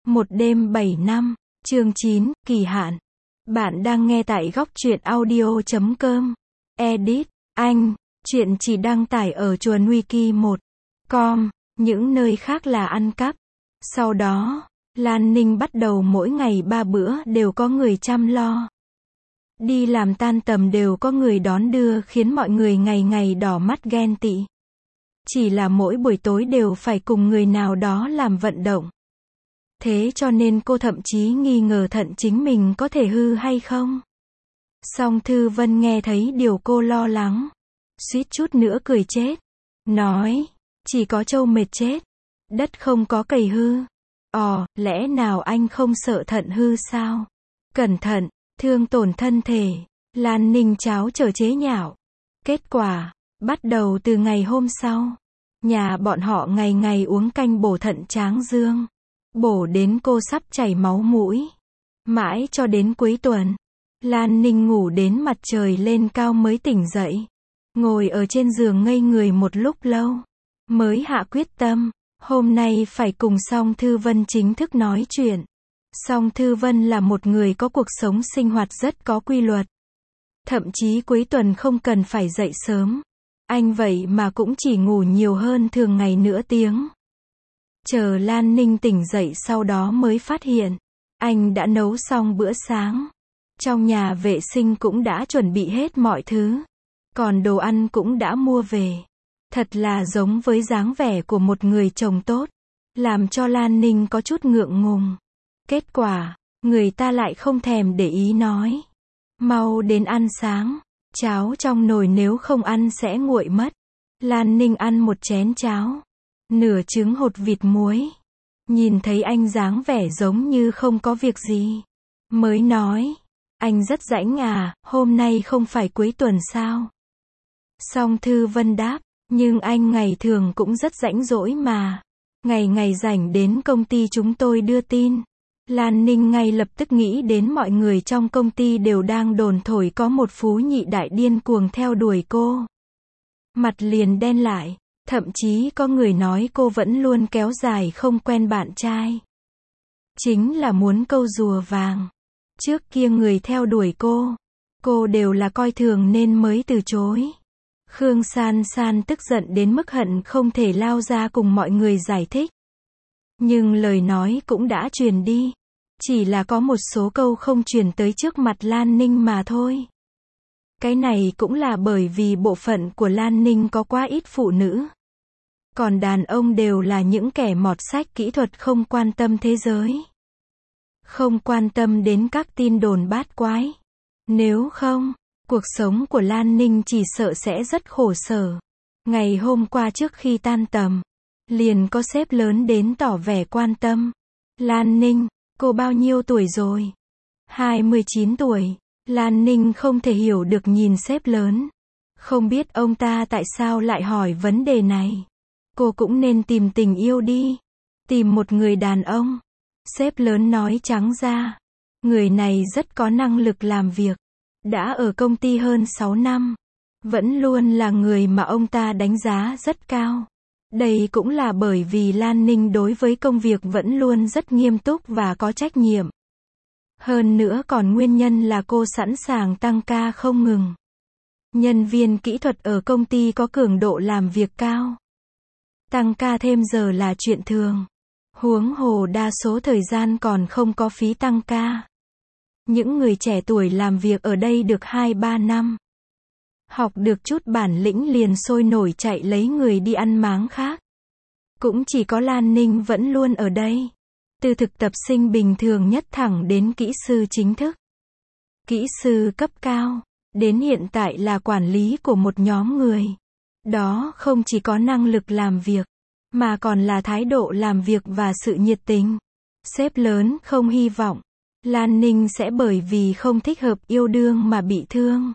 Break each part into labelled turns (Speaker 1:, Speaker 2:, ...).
Speaker 1: Một đêm 7 năm, chương 9, kỳ hạn. Bạn đang nghe tại góc truyện audio.com. Edit, Anh. Chuyện chỉ đăng tải ở chuồn wiki1.com, những nơi khác là ăn cắp. Sau đó, Lan Ninh bắt đầu mỗi ngày 3 bữa đều có người chăm lo. Đi làm tan tầm đều có người đón đưa khiến mọi người ngày ngày đỏ mắt ghen tị. Chỉ là mỗi buổi tối đều phải cùng người nào đó làm vận động. Thế cho nên cô thậm chí nghi ngờ thận chính mình có thể hư hay không. Song Thư Vân nghe thấy điều cô lo lắng, suýt chút nữa cười chết. Nói, chỉ có trâu mệt chết, đất không có cày hư. Lẽ nào anh không sợ thận hư sao? Cẩn thận, thương tổn thân thể. Lan Ninh cháo trở chế nhạo. Kết quả, bắt đầu từ ngày hôm sau, nhà bọn họ ngày ngày uống canh bổ thận tráng dương. Bổ đến cô sắp chảy máu mũi. Mãi cho đến cuối tuần, Lan Ninh ngủ đến mặt trời lên cao mới tỉnh dậy. Ngồi ở trên giường ngây người một lúc lâu, mới hạ quyết tâm, hôm nay phải cùng Song Thư Vân chính thức nói chuyện. Song Thư Vân là một người có cuộc sống sinh hoạt rất có quy luật. Thậm chí cuối tuần không cần phải dậy sớm. Anh vậy mà cũng chỉ ngủ nhiều hơn thường ngày nửa tiếng. Chờ Lan Ninh tỉnh dậy sau đó mới phát hiện, anh đã nấu xong bữa sáng. Trong nhà vệ sinh cũng đã chuẩn bị hết mọi thứ. Còn đồ ăn cũng đã mua về. Thật là giống với dáng vẻ của một người chồng tốt. Làm cho Lan Ninh có chút ngượng ngùng. Kết quả, người ta lại không thèm để ý nói. Mau đến ăn sáng. Cháo trong nồi nếu không ăn sẽ nguội mất. Lan Ninh ăn một chén cháo. Nửa trứng hột vịt muối. Nhìn thấy anh dáng vẻ giống như không có việc gì. Mới nói, anh rất rảnh à, hôm nay không phải cuối tuần sao? Song Thư Vân đáp, nhưng anh ngày thường cũng rất rảnh rỗi mà. Ngày ngày rảnh đến công ty chúng tôi đưa tin. Lan Ninh ngay lập tức nghĩ đến mọi người trong công ty đều đang đồn thổi có một phú nhị đại điên cuồng theo đuổi cô. Mặt liền đen lại. Thậm chí có người nói cô vẫn luôn kéo dài không quen bạn trai. Chính là muốn câu rùa vàng. Trước kia người theo đuổi cô đều là coi thường nên mới từ chối. Khương San San tức giận đến mức hận không thể lao ra cùng mọi người giải thích. Nhưng lời nói cũng đã truyền đi. Chỉ là có một số câu không truyền tới trước mặt Lan Ninh mà thôi. Cái này cũng là bởi vì bộ phận của Lan Ninh có quá ít phụ nữ. Còn đàn ông đều là những kẻ mọt sách kỹ thuật không quan tâm thế giới. Không quan tâm đến các tin đồn bát quái. Nếu không, cuộc sống của Lan Ninh chỉ sợ sẽ rất khổ sở. Ngày hôm qua trước khi tan tầm, liền có sếp lớn đến tỏ vẻ quan tâm. Lan Ninh, cô bao nhiêu tuổi rồi? 29 tuổi. Lan Ninh không thể hiểu được nhìn sếp lớn. Không biết ông ta tại sao lại hỏi vấn đề này. Cô cũng nên tìm tình yêu đi. Tìm một người đàn ông. Sếp lớn nói trắng ra. Người này rất có năng lực làm việc. Đã ở công ty hơn 6 năm. Vẫn luôn là người mà ông ta đánh giá rất cao. Đây cũng là bởi vì Lan Ninh đối với công việc vẫn luôn rất nghiêm túc và có trách nhiệm. Hơn nữa còn nguyên nhân là cô sẵn sàng tăng ca không ngừng. Nhân viên kỹ thuật ở công ty có cường độ làm việc cao. Tăng ca thêm giờ là chuyện thường. Huống hồ đa số thời gian còn không có phí tăng ca. Những người trẻ tuổi làm việc ở đây được 2-3 năm. Học được chút bản lĩnh liền sôi nổi chạy lấy người đi ăn máng khác. Cũng chỉ có Lan Ninh vẫn luôn ở đây. Từ thực tập sinh bình thường nhất thẳng đến kỹ sư chính thức. Kỹ sư cấp cao. Đến hiện tại là quản lý của một nhóm người. Đó không chỉ có năng lực làm việc, mà còn là thái độ làm việc và sự nhiệt tình. Sếp lớn không hy vọng Lan Ninh sẽ bởi vì không thích hợp yêu đương mà bị thương.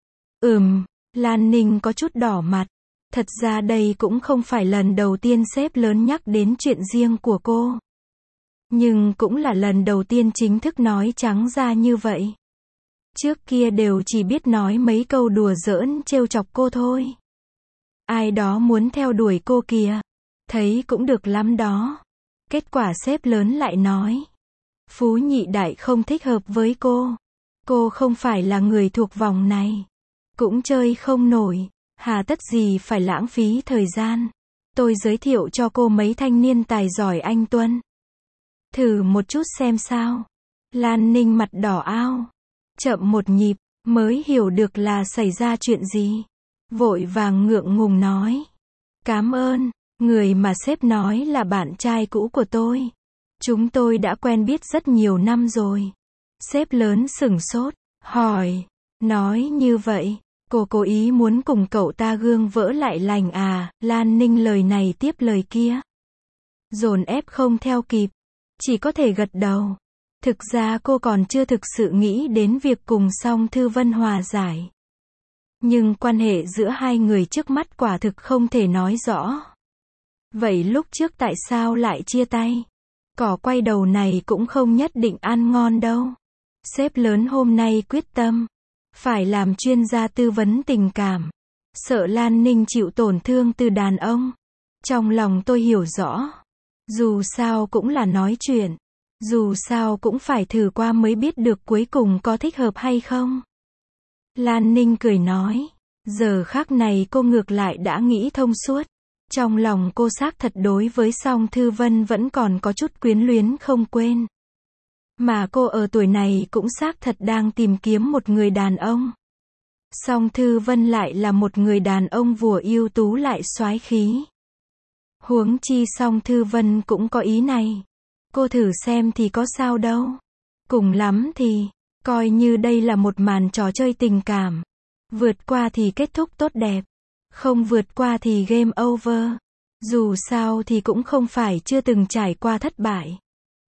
Speaker 1: Lan Ninh có chút đỏ mặt. Thật ra đây cũng không phải lần đầu tiên sếp lớn nhắc đến chuyện riêng của cô. Nhưng cũng là lần đầu tiên chính thức nói trắng ra như vậy. Trước kia đều chỉ biết nói mấy câu đùa giỡn trêu chọc cô thôi. Ai đó muốn theo đuổi cô kìa. Thấy cũng được lắm đó. Kết quả sếp lớn lại nói, Phú nhị đại không thích hợp với cô. Cô không phải là người thuộc vòng này. Cũng chơi không nổi. Hà tất gì phải lãng phí thời gian. Tôi giới thiệu cho cô mấy thanh niên tài giỏi anh Tuân. Thử một chút xem sao. Lan Ninh mặt đỏ ao. Chậm một nhịp, mới hiểu được là xảy ra chuyện gì. Vội vàng ngượng ngùng nói. Cảm ơn, người mà sếp nói là bạn trai cũ của tôi. Chúng tôi đã quen biết rất nhiều năm rồi. Sếp lớn sửng sốt, hỏi, nói như vậy, cô cố ý muốn cùng cậu ta gương vỡ lại lành à? Lan Ninh lời này tiếp lời kia. Dồn ép không theo kịp, chỉ có thể gật đầu. Thực ra cô còn chưa thực sự nghĩ đến việc cùng Song Thư Vân hòa giải. Nhưng quan hệ giữa hai người trước mắt quả thực không thể nói rõ. Vậy lúc trước tại sao lại chia tay? Cỏ quay đầu này cũng không nhất định ăn ngon đâu. Sếp lớn hôm nay quyết tâm, phải làm chuyên gia tư vấn tình cảm. Sợ Lan Ninh chịu tổn thương từ đàn ông. Trong lòng tôi hiểu rõ. Dù sao cũng là nói chuyện. Dù sao cũng phải thử qua mới biết được cuối cùng có thích hợp hay không. Lan Ninh cười nói. Giờ khắc này cô ngược lại đã nghĩ thông suốt. Trong lòng cô xác thật đối với Song Thư Vân vẫn còn có chút quyến luyến không quên. Mà cô ở tuổi này cũng xác thật đang tìm kiếm một người đàn ông. Song Thư Vân lại là một người đàn ông vừa ưu tú lại soái khí. Huống chi Song Thư Vân cũng có ý này. Cô thử xem thì có sao đâu. Cùng lắm thì, coi như đây là một màn trò chơi tình cảm. Vượt qua thì kết thúc tốt đẹp. Không vượt qua thì game over. Dù sao thì cũng không phải chưa từng trải qua thất bại.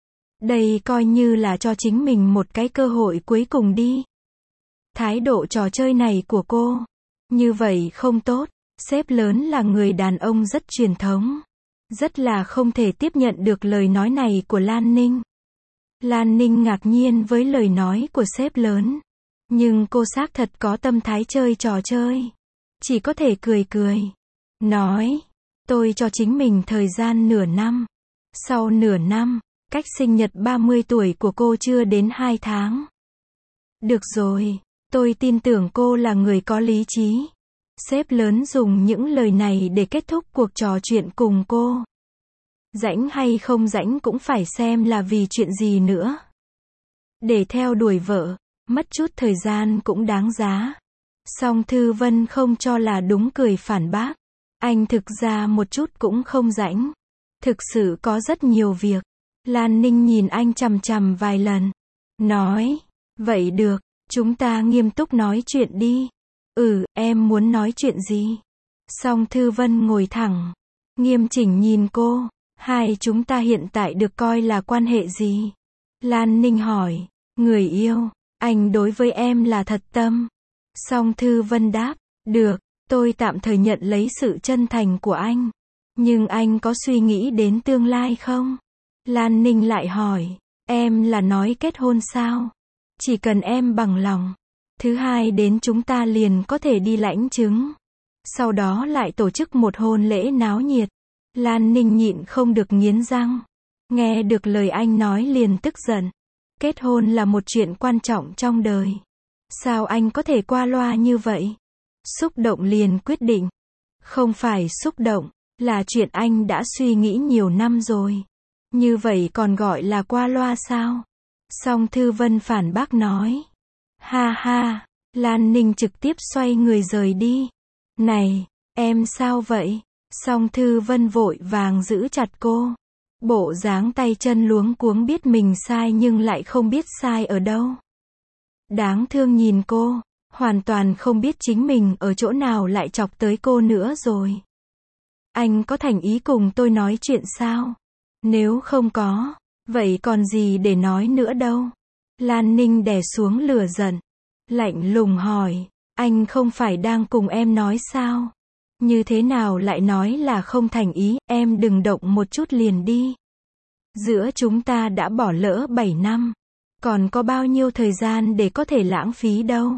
Speaker 1: Đây coi như là cho chính mình một cái cơ hội cuối cùng đi. Thái độ trò chơi này của cô, như vậy không tốt. Sếp lớn là người đàn ông rất truyền thống. Rất là không thể tiếp nhận được lời nói này của Lan Ninh. Lan Ninh ngạc nhiên với lời nói của sếp lớn. Nhưng cô xác thật có tâm thái chơi trò chơi. Chỉ có thể cười cười. Nói, tôi cho chính mình thời gian nửa năm. Sau nửa năm, cách sinh nhật 30 tuổi của cô chưa đến 2 tháng. Được rồi, tôi tin tưởng cô là người có lý trí. Sếp lớn dùng những lời này để kết thúc cuộc trò chuyện cùng cô. Rảnh hay không rảnh cũng phải xem là vì chuyện gì nữa. Để theo đuổi vợ, mất chút thời gian cũng đáng giá. Song Thư Vân không cho là đúng cười phản bác. Anh thực ra một chút cũng không rảnh. Thực sự có rất nhiều việc. Lan Ninh nhìn anh chằm chằm vài lần. Nói, vậy được, chúng ta nghiêm túc nói chuyện đi. Em muốn nói chuyện gì? Song Thư Vân ngồi thẳng, nghiêm chỉnh nhìn cô. Hai chúng ta hiện tại được coi là quan hệ gì? Lan Ninh hỏi, người yêu, anh đối với em là thật tâm. Song Thư Vân đáp, được, tôi tạm thời nhận lấy sự chân thành của anh. Nhưng anh có suy nghĩ đến tương lai không? Lan Ninh lại hỏi, em là nói kết hôn sao? Chỉ cần em bằng lòng. Thứ hai đến chúng ta liền có thể đi lãnh chứng. Sau đó lại tổ chức một hôn lễ náo nhiệt. Lan Ninh nhịn không được nghiến răng. Nghe được lời anh nói liền tức giận. Kết hôn là một chuyện quan trọng trong đời. Sao anh có thể qua loa như vậy? Xúc động liền quyết định. Không phải xúc động, là chuyện anh đã suy nghĩ nhiều năm rồi. Như vậy còn gọi là qua loa sao? Song Thư Vân phản bác nói. Ha ha, Lan Ninh trực tiếp xoay người rời đi. Này, em sao vậy? Song Thư Vân vội vàng giữ chặt cô. Bộ dáng tay chân luống cuống biết mình sai nhưng lại không biết sai ở đâu. Đáng thương nhìn cô, hoàn toàn không biết chính mình ở chỗ nào lại chọc tới cô nữa rồi. Anh có thành ý cùng tôi nói chuyện sao? Nếu không có, vậy còn gì để nói nữa đâu? Lan Ninh đè xuống lửa giận, lạnh lùng hỏi, anh không phải đang cùng em nói sao? Như thế nào lại nói là không thành ý, em đừng động một chút liền đi. Giữa chúng ta đã bỏ lỡ 7 năm, còn có bao nhiêu thời gian để có thể lãng phí đâu?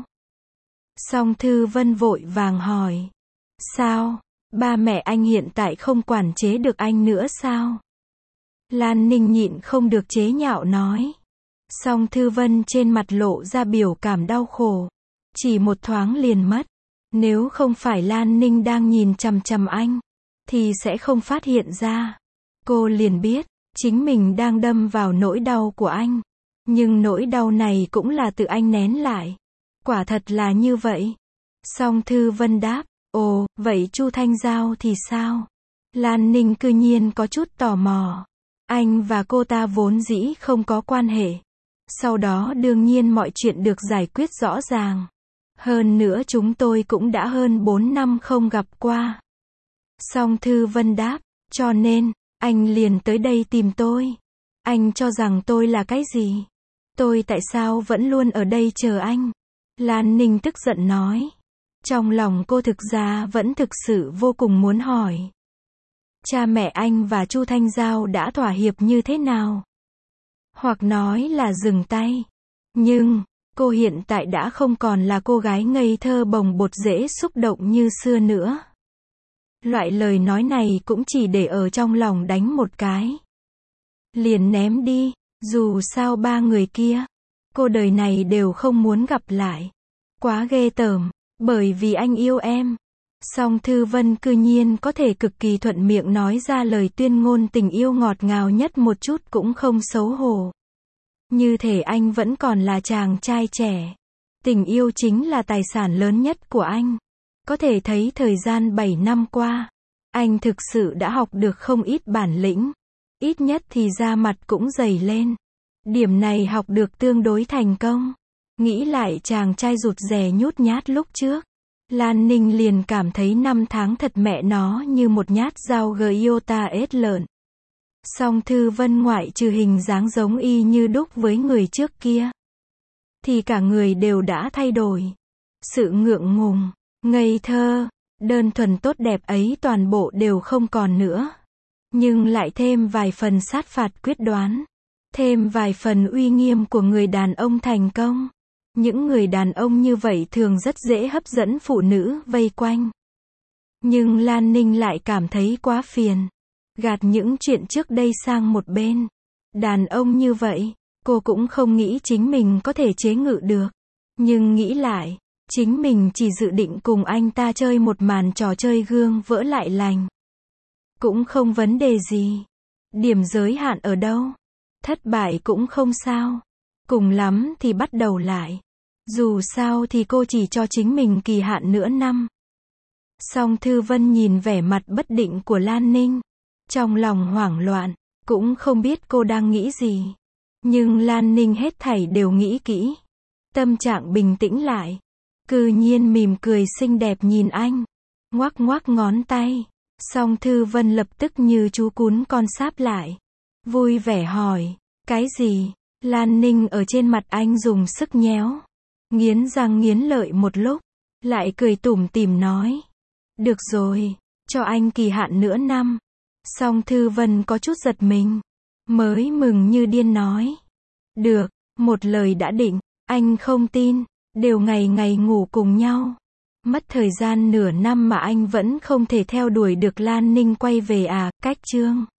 Speaker 1: Song Thư Vân vội vàng hỏi, sao, ba mẹ anh hiện tại không quản chế được anh nữa sao? Lan Ninh nhịn không được chế nhạo nói. Song Thư Vân trên mặt lộ ra biểu cảm đau khổ. Chỉ một thoáng liền mất. Nếu không phải Lan Ninh đang nhìn chằm chằm anh, thì sẽ không phát hiện ra. Cô liền biết, chính mình đang đâm vào nỗi đau của anh. Nhưng nỗi đau này cũng là tự anh nén lại. Quả thật là như vậy. Song Thư Vân đáp, ồ, vậy Chu Thanh Giao thì sao? Lan Ninh cư nhiên có chút tò mò. Anh và cô ta vốn dĩ không có quan hệ. Sau đó đương nhiên mọi chuyện được giải quyết rõ ràng. Hơn nữa chúng tôi cũng đã hơn 4 năm không gặp qua. Song Thư Vân đáp, cho nên, anh liền tới đây tìm tôi. Anh cho rằng tôi là cái gì? Tôi tại sao vẫn luôn ở đây chờ anh? Lan Ninh tức giận nói. Trong lòng cô thực ra vẫn thực sự vô cùng muốn hỏi. Cha mẹ anh và Chu Thanh Giao đã thỏa hiệp như thế nào? Hoặc nói là dừng tay. Nhưng, cô hiện tại đã không còn là cô gái ngây thơ bồng bột dễ xúc động như xưa nữa. Loại lời nói này cũng chỉ để ở trong lòng đánh một cái. Liền ném đi, dù sao ba người kia, cô đời này đều không muốn gặp lại. Quá ghê tởm, bởi vì anh yêu em. Song Thư Vân cư nhiên có thể cực kỳ thuận miệng nói ra lời tuyên ngôn tình yêu ngọt ngào nhất một chút cũng không xấu hổ. Như thể anh vẫn còn là chàng trai trẻ. Tình yêu chính là tài sản lớn nhất của anh. Có thể thấy thời gian 7 năm qua, anh thực sự đã học được không ít bản lĩnh. Ít nhất thì da mặt cũng dày lên. Điểm này học được tương đối thành công. Nghĩ lại chàng trai rụt rè nhút nhát lúc trước. Lan Ninh liền cảm thấy 5 tháng thật mẹ nó như một nhát dao Gyota ết lợn. Song Thư Vân ngoại trừ hình dáng giống y như đúc với người trước kia, thì cả người đều đã thay đổi. Sự ngượng ngùng, ngây thơ, đơn thuần tốt đẹp ấy toàn bộ đều không còn nữa. Nhưng lại thêm vài phần sát phạt quyết đoán. Thêm vài phần uy nghiêm của người đàn ông thành công. Những người đàn ông như vậy thường rất dễ hấp dẫn phụ nữ vây quanh. Nhưng Lan Ninh lại cảm thấy quá phiền. Gạt những chuyện trước đây sang một bên. Đàn ông như vậy, cô cũng không nghĩ chính mình có thể chế ngự được. Nhưng nghĩ lại, chính mình chỉ dự định cùng anh ta chơi một màn trò chơi gương vỡ lại lành. Cũng không vấn đề gì. Điểm giới hạn ở đâu? Thất bại cũng không sao. Cùng lắm thì bắt đầu lại. Dù sao thì cô chỉ cho chính mình kỳ hạn nửa năm. Song Thư Vân nhìn vẻ mặt bất định của Lan Ninh. Trong lòng hoảng loạn, cũng không biết cô đang nghĩ gì. Nhưng Lan Ninh hết thảy đều nghĩ kỹ. Tâm trạng bình tĩnh lại. Cư nhiên mỉm cười xinh đẹp nhìn anh. Ngoắc ngoắc ngón tay. Song Thư Vân lập tức như chú cún con sáp lại. Vui vẻ hỏi, cái gì? Lan Ninh ở trên mặt anh dùng sức nhéo. Nghiến răng nghiến lợi một lúc. Lại cười tủm tỉm nói. Được rồi, cho anh kỳ hạn nửa năm. Song Thư Vân có chút giật mình. Mới mừng như điên nói. Được, một lời đã định, anh không tin. Đều ngày ngày ngủ cùng nhau. Mất thời gian nửa năm mà anh vẫn không thể theo đuổi được Lan Ninh quay về à, cách chương.